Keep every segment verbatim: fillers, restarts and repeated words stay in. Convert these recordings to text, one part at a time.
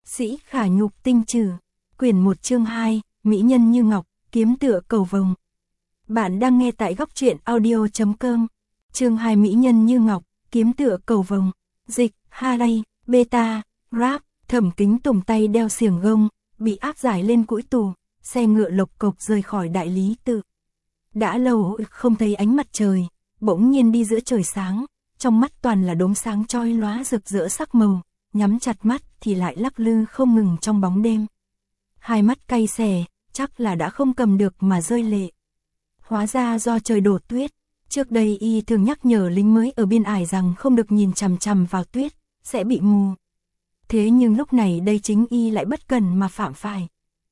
Sĩ Khả Nhục Tinh Trừ, quyển một chương hai, Mỹ nhân như ngọc, kiếm tựa cầu vồng. Bạn đang nghe tại góc truyện audio chấm com. Chương hai Mỹ nhân như ngọc, kiếm tựa cầu vồng. Dịch, Haley, Beta, Rap, Thẩm Kính Tùng tay đeo xiềng gông, bị áp giải lên cũi tù, xe ngựa lộc cộc rời khỏi đại lý tự. Đã lâu không thấy ánh mặt trời, bỗng nhiên đi giữa trời sáng, trong mắt toàn là đốm sáng chói lóa rực rỡ sắc màu, nhắm chặt mắt thì lại lắc lư không ngừng trong bóng đêm. Hai mắt cay xè, chắc là đã không cầm được mà rơi lệ. Hóa ra do trời đổ tuyết, trước đây y thường nhắc nhở lính mới ở biên ải rằng không được nhìn chằm chằm vào tuyết, sẽ bị mù. Thế nhưng lúc này đây chính y lại bất cần mà phạm phải.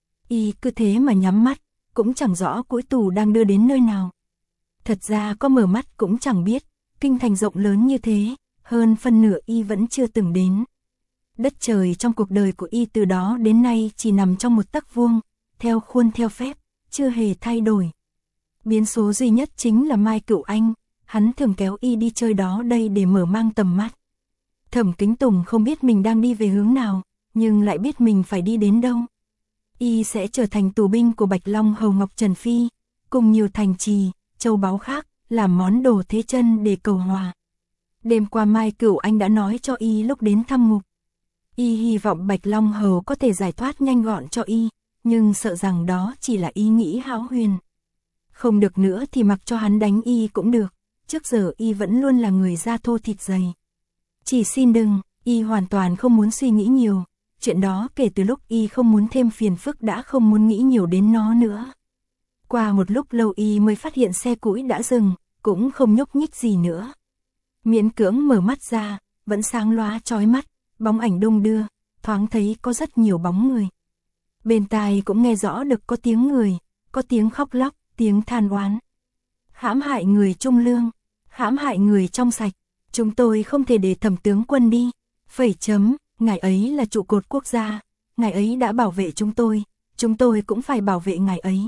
Y cứ thế mà nhắm mắt, cũng chẳng rõ cũi tù đang đưa đến nơi nào. Thật ra có mở mắt cũng chẳng biết, kinh thành rộng lớn như thế, hơn phân nửa y vẫn chưa từng đến. Đất trời trong cuộc đời của y từ đó đến nay chỉ nằm trong một tấc vuông, theo khuôn theo phép, chưa hề thay đổi. Biến số duy nhất chính là Mai Cửu Anh, hắn thường kéo y đi chơi đó đây để mở mang tầm mắt. Thẩm Kính Tùng không biết mình đang đi về hướng nào, nhưng lại biết mình phải đi đến đâu. Y sẽ trở thành tù binh của Bạch Long Hầu Ngọc Trần Phi, cùng nhiều thành trì, châu báu khác, làm món đồ thế chân để cầu hòa. Đêm qua Mai Cửu Anh đã nói cho y lúc đến thăm ngục. Y hy vọng Bạch Long Hầu có thể giải thoát nhanh gọn cho y, nhưng sợ rằng đó chỉ là ý nghĩ hão huyền. Không được nữa thì mặc cho hắn đánh y cũng được, trước giờ y vẫn luôn là người da thô thịt dày. Chỉ xin đừng, y hoàn toàn không muốn suy nghĩ nhiều, chuyện đó kể từ lúc y không muốn thêm phiền phức đã không muốn nghĩ nhiều đến nó nữa. Qua một lúc lâu y mới phát hiện xe cũi đã dừng, cũng không nhúc nhích gì nữa. Miễn cưỡng mở mắt ra, vẫn sáng lóa chói mắt, bóng ảnh đung đưa, thoáng thấy có rất nhiều bóng người. Bên tai cũng nghe rõ được có tiếng người, có tiếng khóc lóc, tiếng than oán. Hãm hại người trung lương, hãm hại người trong sạch, chúng tôi không thể để Thẩm tướng quân đi. Phẩy chấm, ngài ấy là trụ cột quốc gia, ngài ấy đã bảo vệ chúng tôi, chúng tôi cũng phải bảo vệ ngài ấy.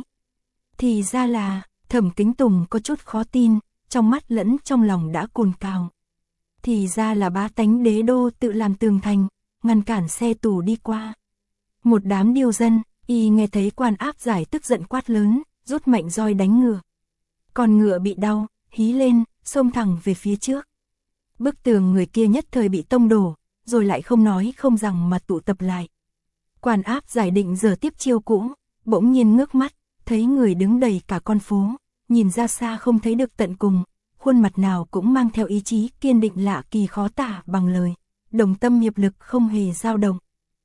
Thì ra là, Thẩm Kính Tùng có chút khó tin, trong mắt lẫn trong lòng đã cồn cào. Thì ra là bá tánh đế đô tự làm tường thành, ngăn cản xe tù đi qua. Một đám điêu dân, y nghe thấy quan áp giải tức giận quát lớn, rút mạnh roi đánh ngựa. Còn ngựa bị đau, hí lên, xông thẳng về phía trước. Bức tường người kia nhất thời bị tông đổ, rồi lại không nói không rằng mà tụ tập lại. Quan áp giải định giờ tiếp chiêu cũ, bỗng nhiên ngước mắt, thấy người đứng đầy cả con phố, nhìn ra xa không thấy được tận cùng, khuôn mặt nào cũng mang theo ý chí kiên định lạ kỳ khó tả bằng lời, đồng tâm hiệp lực không hề dao động.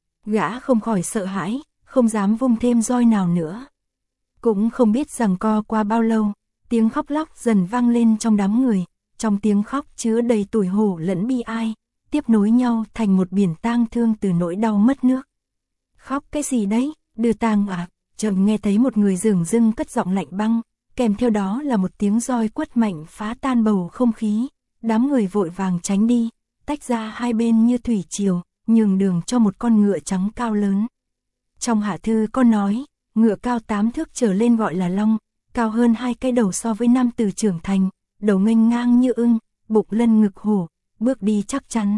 Gã không khỏi sợ hãi, không dám vung thêm roi nào nữa. Cũng không biết rằng co qua bao lâu, tiếng khóc lóc dần vang lên trong đám người, trong tiếng khóc chứa đầy tủi hổ lẫn bi ai, tiếp nối nhau thành một biển tang thương từ nỗi đau mất nước. Khóc cái gì đấy, đưa tang à? Chợt nghe thấy một người dửng dưng cất giọng lạnh băng, kèm theo đó là một tiếng roi quất mạnh phá tan bầu không khí, đám người vội vàng tránh đi, tách ra hai bên như thủy triều, nhường đường cho một con ngựa trắng cao lớn. Trong hạ thư có nói, ngựa cao tám thước trở lên gọi là long, cao hơn hai cái đầu so với nam tử trưởng thành, đầu nghênh ngang như ưng, bụng lân ngực hổ, bước đi chắc chắn.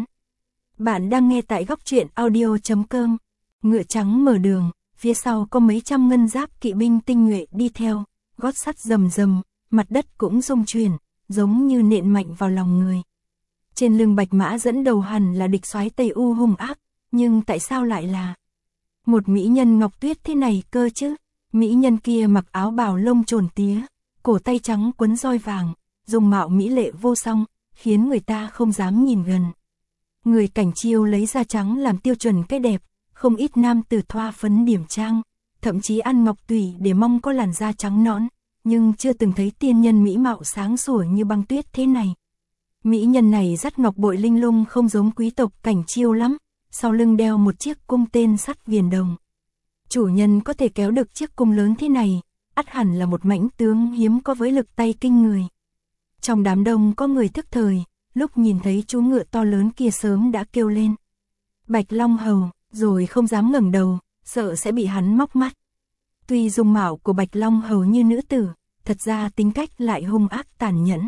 Bạn đang nghe tại góc truyện audio chấm com. Ngựa trắng mở đường, phía sau có mấy trăm ngân giáp kỵ binh tinh nhuệ đi theo, gót sắt rầm rầm, mặt đất cũng rung chuyển, giống như nện mạnh vào lòng người. Trên lưng bạch mã dẫn đầu hẳn là địch soái Tây U hung ác, nhưng tại sao lại là một mỹ nhân ngọc tuyết thế này cơ chứ? Mỹ nhân kia mặc áo bào lông trồn tía, cổ tay trắng quấn roi vàng, dung mạo mỹ lệ vô song, khiến người ta không dám nhìn gần. Người Cảnh Chiêu lấy da trắng làm tiêu chuẩn cái đẹp, không ít nam tử thoa phấn điểm trang, thậm chí ăn ngọc tủy để mong có làn da trắng nõn, nhưng chưa từng thấy tiên nhân mỹ mạo sáng sủa như băng tuyết thế này. Mỹ nhân này dắt ngọc bội linh lung không giống quý tộc Cảnh Chiêu lắm, sau lưng đeo một chiếc cung tên sắt viền đồng. Chủ nhân có thể kéo được chiếc cung lớn thế này, ắt hẳn là một mãnh tướng hiếm có với lực tay kinh người. Trong đám đông có người thức thời, lúc nhìn thấy chú ngựa to lớn kia sớm đã kêu lên Bạch Long Hầu, rồi không dám ngẩng đầu, sợ sẽ bị hắn móc mắt. Tuy dung mạo của Bạch Long Hầu như nữ tử, thật ra tính cách lại hung ác tàn nhẫn.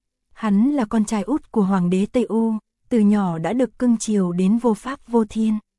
Hắn là con trai út của hoàng đế Tây U, từ nhỏ đã được cưng chiều đến vô pháp vô thiên.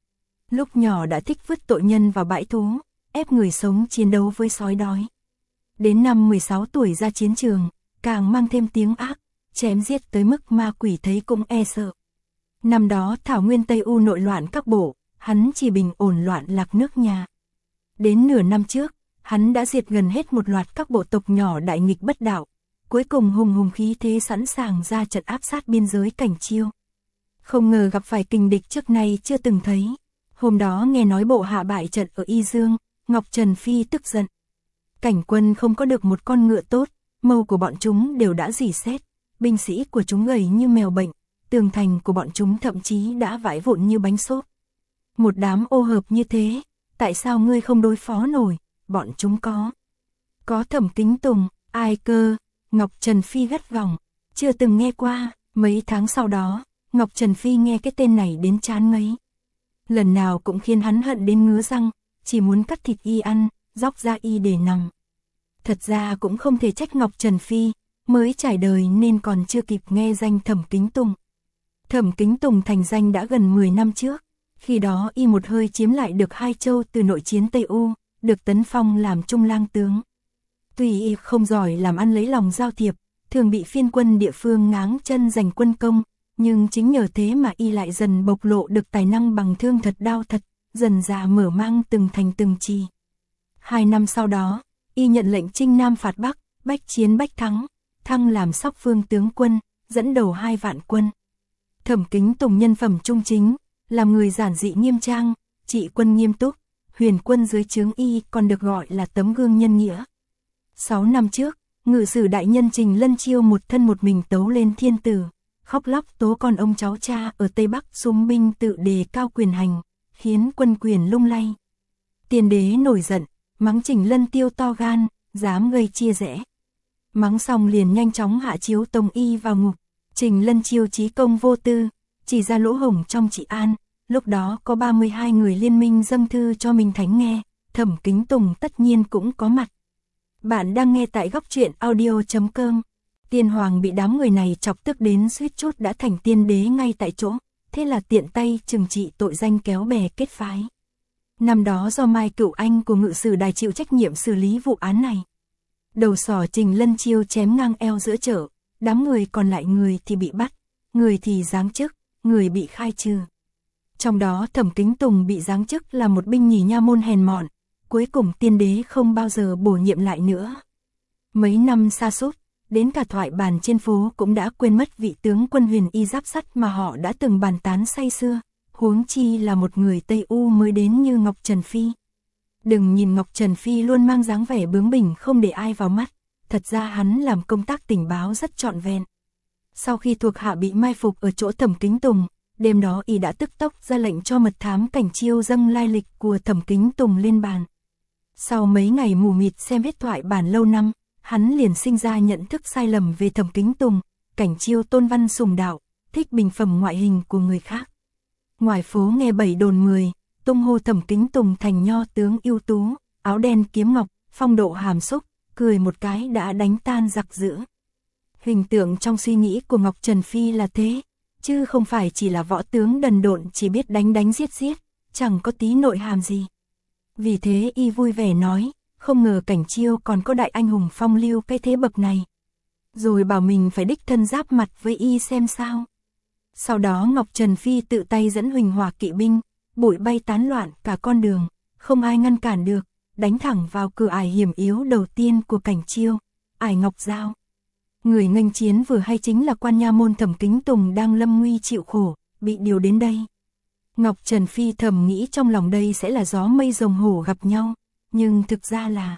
lúc nhỏ đã thích vứt tội nhân vào bãi thú, ép người sống chiến đấu với sói đói. Đến năm mười sáu tuổi ra chiến trường, càng mang thêm tiếng ác, chém giết tới mức ma quỷ thấy cũng e sợ. Năm đó Thảo Nguyên Tây U nội loạn các bộ, hắn chỉ bình ổn loạn lạc nước nhà. Đến nửa năm trước, hắn đã diệt gần hết một loạt các bộ tộc nhỏ đại nghịch bất đạo, cuối cùng hùng hùng khí thế sẵn sàng ra trận áp sát biên giới Cảnh Chiêu. Không ngờ gặp phải kình địch trước nay chưa từng thấy. Hôm đó nghe nói bộ hạ bại trận ở Y Dương, Ngọc Trần Phi tức giận. Cảnh quân không có được một con ngựa tốt, mâu của bọn chúng đều đã rỉ sét, binh sĩ của chúng gầy như mèo bệnh, tường thành của bọn chúng thậm chí đã vãi vụn như bánh xốp. Một đám ô hợp như thế, tại sao ngươi không đối phó nổi, bọn chúng có. Có Thẩm Kính Tùng, ai cơ, Ngọc Trần Phi gắt gỏng, chưa từng nghe qua, mấy tháng sau đó, Ngọc Trần Phi nghe cái tên này đến chán ngấy. Lần nào cũng khiến hắn hận đến ngứa răng, chỉ muốn cắt thịt y ăn, róc da y để nằm. Thật ra cũng không thể trách Ngọc Trần Phi, mới trải đời nên còn chưa kịp nghe danh Thẩm Kính Tùng. Thẩm Kính Tùng thành danh đã gần mười năm trước, khi đó y một hơi chiếm lại được hai châu từ nội chiến Tây U, được tấn phong làm trung lang tướng. Tuy y không giỏi làm ăn lấy lòng giao thiệp, thường bị phiên quân địa phương ngáng chân giành quân công, nhưng chính nhờ thế mà y lại dần bộc lộ được tài năng bằng thương thật đao thật, dần dà mở mang từng thành từng trì. Hai năm sau đó, y nhận lệnh chinh Nam phạt Bắc, bách chiến bách thắng, thăng làm Sóc Phương tướng quân, dẫn đầu hai vạn quân. Thẩm Kính Tùng nhân phẩm trung chính, làm người giản dị nghiêm trang, trị quân nghiêm túc, huyền quân dưới trướng y còn được gọi là tấm gương nhân nghĩa. Sáu năm trước, ngự sử đại nhân Trình Lân Chiêu một thân một mình tấu lên thiên tử, khóc lóc tố con ông cháu cha ở Tây Bắc xúm binh tự đề cao quyền hành, khiến quân quyền lung lay. Tiên đế nổi giận, mắng Trình Lân Tiêu to gan, dám gây chia rẽ. Mắng xong liền nhanh chóng hạ chiếu tông y vào ngục. Trình Lân Chiêu trí công vô tư, chỉ ra lỗ hổng trong trị an, lúc đó có ba mươi hai người liên minh dâng thư cho Minh Thánh nghe, Thẩm Kính Tùng tất nhiên cũng có mặt. Bạn đang nghe tại góc truyện audio chấm com. Tiên hoàng bị đám người này chọc tức đến suýt chút đã thành tiên đế ngay tại chỗ, thế là tiện tay trừng trị tội danh kéo bè kết phái. Năm đó do Mai Cửu Anh của ngự sử đài chịu trách nhiệm xử lý vụ án này. Đầu sỏ Trình Lân Chiêu chém ngang eo giữa chợ, đám người còn lại người thì bị bắt, người thì giáng chức, người bị khai trừ. Trong đó Thẩm Kính Tùng bị giáng chức là một binh nhì nha môn hèn mọn, cuối cùng tiên đế không bao giờ bổ nhiệm lại nữa. Mấy năm sa sút, đến cả thoại bàn trên phố cũng đã quên mất vị tướng quân huyền y giáp sắt mà họ đã từng bàn tán say sưa, huống chi là một người Tây U mới đến như Ngọc Trần Phi. Đừng nhìn Ngọc Trần Phi luôn mang dáng vẻ bướng bỉnh không để ai vào mắt, thật ra hắn làm công tác tình báo rất trọn vẹn. Sau khi thuộc hạ bị mai phục ở chỗ Thẩm Kính Tùng, đêm đó y đã tức tốc ra lệnh cho mật thám Cảnh Chiêu dâng lai lịch của Thẩm Kính Tùng lên bàn. Sau mấy ngày mù mịt xem hết thoại bản lâu năm, hắn liền sinh ra nhận thức sai lầm về Thẩm Kính Tùng, Cảnh Chiêu tôn văn sùng đạo, thích bình phẩm ngoại hình của người khác. Ngoài phố nghe bảy đồn mười, tung hô Thẩm Kính Tùng thành nho tướng ưu tú, áo đen kiếm ngọc, phong độ hàm xúc, cười một cái đã đánh tan giặc dữ. Hình tượng trong suy nghĩ của Ngọc Trần Phi là thế, chứ không phải chỉ là võ tướng đần độn chỉ biết đánh đánh giết giết, chẳng có tí nội hàm gì. Vì thế y vui vẻ nói, không ngờ Cảnh Chiêu còn có đại anh hùng phong lưu cái thế bậc này. Rồi bảo mình phải đích thân giáp mặt với y xem sao. Sau đó Ngọc Trần Phi tự tay dẫn Huỳnh Hỏa kỵ binh, bụi bay tán loạn cả con đường, không ai ngăn cản được, đánh thẳng vào cửa ải hiểm yếu đầu tiên của Cảnh Chiêu, ải Ngọc Giao. Người nghênh chiến vừa hay chính là quan nha môn Thẩm Kính Tùng đang lâm nguy chịu khổ, bị điều đến đây. Ngọc Trần Phi thầm nghĩ trong lòng đây sẽ là gió mây rồng hổ gặp nhau, nhưng thực ra là...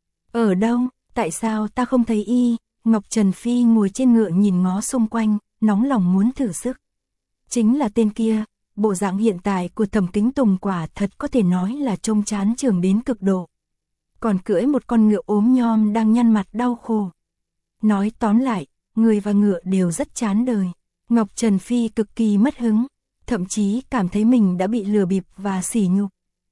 Ở đâu, tại sao ta không thấy y? Ngọc Trần Phi ngồi trên ngựa nhìn ngó xung quanh, nóng lòng muốn thử sức. Chính là tên kia, bộ dạng hiện tại của Thẩm Kính Tùng quả thật có thể nói là trông chán chường đến cực độ. Còn cưỡi một con ngựa ốm nhom đang nhăn mặt đau khổ. Nói tóm lại, người và ngựa đều rất chán đời. Ngọc Trần Phi cực kỳ mất hứng, thậm chí cảm thấy mình đã bị lừa bịp và sỉ nhục.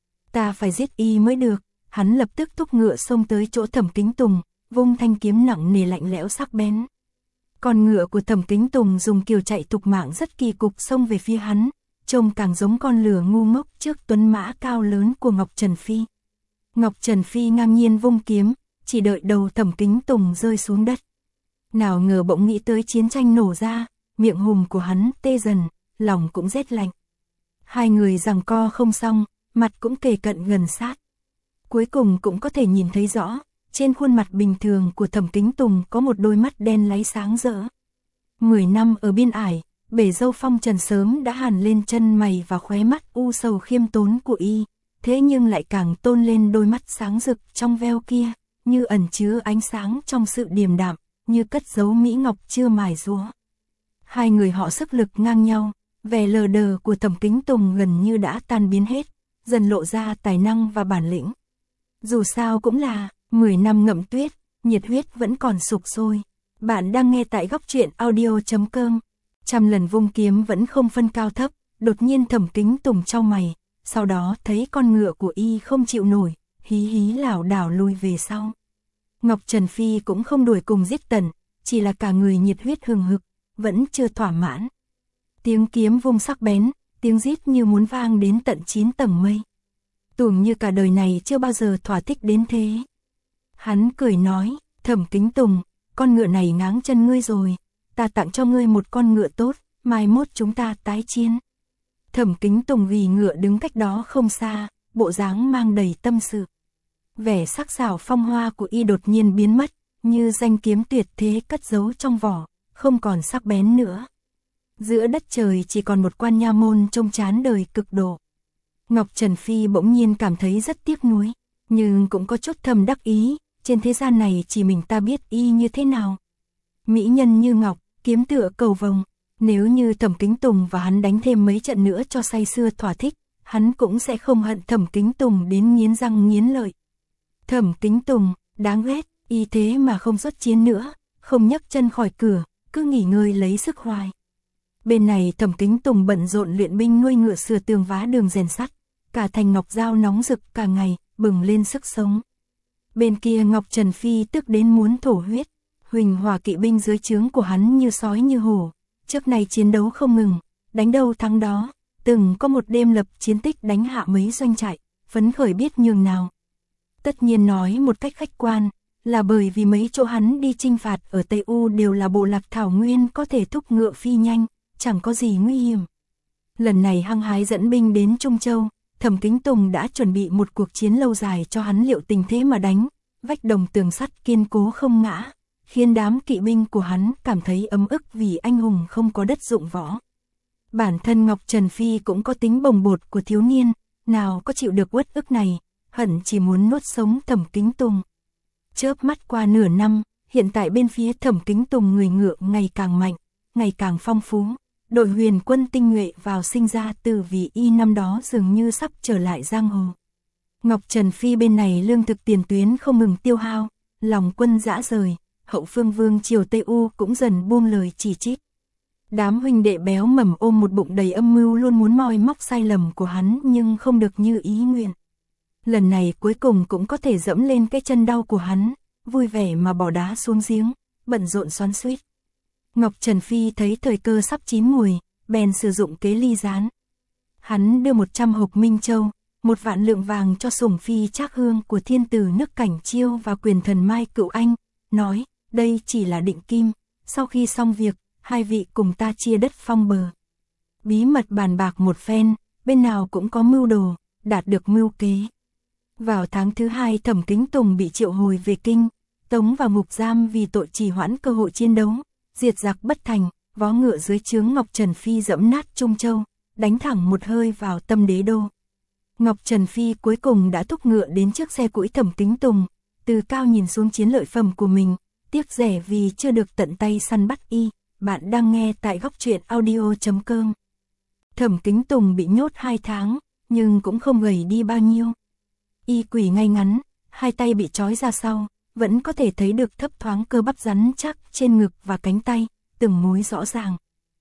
Ta phải giết y mới được, hắn lập tức thúc ngựa xông tới chỗ Thẩm Kính Tùng, vung thanh kiếm nặng nề lạnh lẽo sắc bén. Con ngựa của Thẩm Kính Tùng dùng kiều chạy thục mạng rất kỳ cục xông về phía hắn, trông càng giống con lừa ngu ngốc trước tuấn mã cao lớn của Ngọc Trần Phi. Ngọc Trần Phi ngang nhiên vung kiếm, chỉ đợi đầu Thẩm Kính Tùng rơi xuống đất. Nào ngờ bỗng nghĩ tới chiến tranh nổ ra, miệng hùm của hắn tê dần, lòng cũng rét lạnh. Hai người giằng co không xong, mặt cũng kề cận gần sát. Cuối cùng cũng có thể nhìn thấy rõ, trên khuôn mặt bình thường của Thẩm Kính Tùng có một đôi mắt đen láy sáng rỡ. Mười năm ở biên ải, bể dâu phong trần sớm đã hằn lên chân mày và khóe mắt u sầu khiêm tốn của y, thế nhưng lại càng tôn lên đôi mắt sáng rực trong veo kia, như ẩn chứa ánh sáng trong sự điềm đạm, như cất giấu mỹ ngọc chưa mài rũa. Hai người họ sức lực ngang nhau, vẻ lờ đờ của Thẩm Kính Tùng gần như đã tan biến hết, dần lộ ra tài năng và bản lĩnh. Dù sao cũng là mười năm ngậm tuyết, nhiệt huyết vẫn còn sục sôi. Bạn đang nghe tại góc truyện audio chấm com. Trăm lần vung kiếm vẫn không phân cao thấp, đột nhiên Thẩm Kính Tùng chau mày, sau đó thấy con ngựa của y không chịu nổi, hí hí lảo đảo lùi về sau. Ngọc Trần Phi cũng không đuổi cùng giết tần, chỉ là cả người nhiệt huyết hừng hực, vẫn chưa thỏa mãn. Tiếng kiếm vung sắc bén, tiếng rít như muốn vang đến tận chín tầng mây. Tùng như cả đời này chưa bao giờ thỏa thích đến thế. Hắn cười nói, Thẩm Kính Tùng, con ngựa này ngáng chân ngươi rồi, ta tặng cho ngươi một con ngựa tốt, mai mốt chúng ta tái chiến. Thẩm Kính Tùng ghi ngựa đứng cách đó không xa, bộ dáng mang đầy tâm sự. Vẻ sắc sảo phong hoa của y đột nhiên biến mất, như danh kiếm tuyệt thế cất giấu trong vỏ, không còn sắc bén nữa. Giữa đất trời chỉ còn một quan nha môn trông chán đời cực độ. Ngọc Trần Phi bỗng nhiên cảm thấy rất tiếc nuối, nhưng cũng có chút thầm đắc ý, trên thế gian này chỉ mình ta biết y như thế nào. Mỹ nhân như ngọc, kiếm tựa cầu vồng, nếu như Thẩm Kính Tùng và hắn đánh thêm mấy trận nữa cho say sưa thỏa thích, hắn cũng sẽ không hận Thẩm Kính Tùng đến nghiến răng nghiến lợi. Thẩm Kính Tùng, đáng ghét, y thế mà không xuất chiến nữa, không nhấc chân khỏi cửa, cứ nghỉ ngơi lấy sức hoài. Bên này Thẩm Kính Tùng bận rộn luyện binh nuôi ngựa sửa tường vá đường rèn sắt, cả thành ngọc dao nóng rực cả ngày, bừng lên sức sống. Bên kia Ngọc Trần Phi tức đến muốn thổ huyết, Huỳnh Hỏa kỵ binh dưới trướng của hắn như sói như hổ, trước này chiến đấu không ngừng, đánh đâu thắng đó, từng có một đêm lập chiến tích đánh hạ mấy doanh trại, phấn khởi biết nhường nào. Tất nhiên nói một cách khách quan, là bởi vì mấy chỗ hắn đi chinh phạt ở Tây U đều là bộ lạc thảo nguyên có thể thúc ngựa phi nhanh, chẳng có gì nguy hiểm. Lần này hăng hái dẫn binh đến Trung Châu, Thẩm Kính Tùng đã chuẩn bị một cuộc chiến lâu dài cho hắn liệu tình thế mà đánh, vách đồng tường sắt kiên cố không ngã, khiến đám kỵ binh của hắn cảm thấy ấm ức vì anh hùng không có đất dụng võ. Bản thân Ngọc Trần Phi cũng có tính bồng bột của thiếu niên, nào có chịu được uất ức này, hận chỉ muốn nuốt sống Thẩm Kính Tùng. Chớp mắt qua nửa năm, hiện tại bên phía Thẩm Kính Tùng người ngựa ngày càng mạnh, ngày càng phong phú. Đội huyền quân tinh nhuệ vào sinh ra từ vì y năm đó dường như sắp trở lại giang hồ. Ngọc Trần Phi bên này lương thực tiền tuyến không ngừng tiêu hao, lòng quân dã rời, hậu phương vương triều Tây U cũng dần buông lời chỉ trích. Đám huynh đệ béo mầm ôm một bụng đầy âm mưu luôn muốn moi móc sai lầm của hắn nhưng không được như ý nguyện. Lần này cuối cùng cũng có thể dẫm lên cái chân đau của hắn, vui vẻ mà bỏ đá xuống giếng, bận rộn xoắn xuýt. Ngọc Trần Phi thấy thời cơ sắp chín mùi, bèn sử dụng kế ly gián. Hắn đưa một trăm hộp minh châu, một vạn lượng vàng cho sủng phi Trác Hương của thiên tử nước Cảnh Chiêu và quyền thần Mai Cựu Anh, nói, đây chỉ là định kim, sau khi xong việc, hai vị cùng ta chia đất phong bờ. Bí mật bàn bạc một phen, bên nào cũng có mưu đồ, đạt được mưu kế. Vào tháng thứ hai Thẩm Kính Tùng bị triệu hồi về kinh, tống vào ngục giam vì tội trì hoãn cơ hội chiến đấu. Diệt giặc bất thành, vó ngựa dưới trướng Ngọc Trần Phi dẫm nát Trung Châu, đánh thẳng một hơi vào tâm đế đô. Ngọc Trần Phi cuối cùng đã thúc ngựa đến trước xe củi Thẩm Kính Tùng, từ cao nhìn xuống chiến lợi phẩm của mình, tiếc rẻ vì chưa được tận tay săn bắt y. Bạn đang nghe tại góc truyện audio chấm com. Thẩm Kính Tùng bị nhốt hai tháng, nhưng cũng không gầy đi bao nhiêu. Y quỳ ngay ngắn, hai tay bị trói ra sau, vẫn có thể thấy được thấp thoáng cơ bắp rắn chắc trên ngực và cánh tay, từng múi rõ ràng.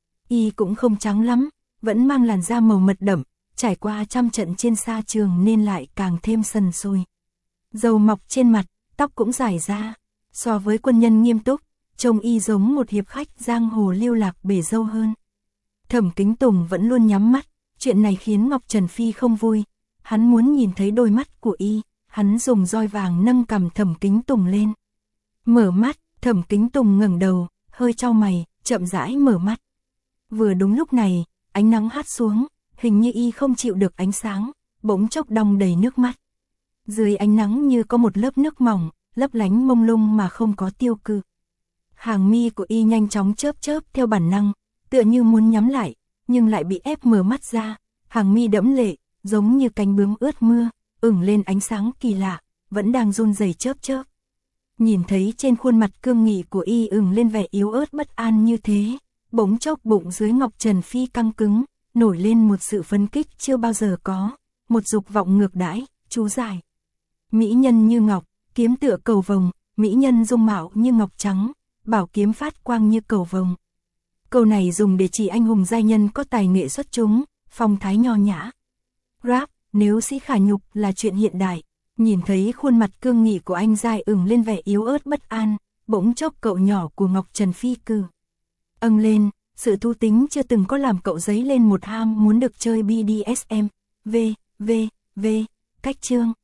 Y cũng không trắng lắm, vẫn mang làn da màu mật đậm, trải qua trăm trận trên sa trường nên lại càng thêm sần sùi. Râu mọc trên mặt, tóc cũng dài ra, so với quân nhân nghiêm túc, trông y giống một hiệp khách giang hồ lưu lạc bể dâu hơn. Thẩm Kính Tùng vẫn luôn nhắm mắt, Chuyện này khiến Ngọc Trần Phi không vui, hắn muốn nhìn thấy đôi mắt của y, hắn dùng roi vàng nâng cằm Thẩm Kính Tùng lên. Mở mắt, Thẩm Kính Tùng ngẩng đầu, hơi chau mày, chậm rãi mở mắt. Vừa đúng lúc này, ánh nắng hắt xuống, hình như y không chịu được ánh sáng, bỗng chốc đong đầy nước mắt. Dưới ánh nắng như có một lớp nước mỏng, lấp lánh mông lung mà không có tiêu cự. Hàng mi của y nhanh chóng chớp chớp theo bản năng, tựa như muốn nhắm lại, nhưng lại bị ép mở mắt ra. Hàng mi đẫm lệ, giống như cánh bướm ướt mưa, ửng lên ánh sáng kỳ lạ, vẫn đang run rẩy chớp chớp. Nhìn thấy trên khuôn mặt cương nghị của y ửng lên vẻ yếu ớt bất an như thế, bỗng chốc bụng dưới Ngọc Trần Phi căng cứng, nổi lên một sự phấn kích chưa bao giờ có, một dục vọng ngược đãi, chú giải. Mỹ nhân như ngọc, kiếm tựa cầu vồng, mỹ nhân dung mạo như ngọc trắng, bảo kiếm phát quang như cầu vồng. Câu này dùng để chỉ anh hùng giai nhân có tài nghệ xuất chúng, phong thái nho nhã. Rap, nếu sĩ khả nhục là chuyện hiện đại, nhìn thấy khuôn mặt cương nghị của anh giai ửng lên vẻ yếu ớt bất an, bỗng chốc cậu nhỏ của Ngọc Trần Phi cử âng lên, sự thú tính chưa từng có làm cậu dấy lên một ham muốn được chơi bê đê ét em. V, V, V, cách chương.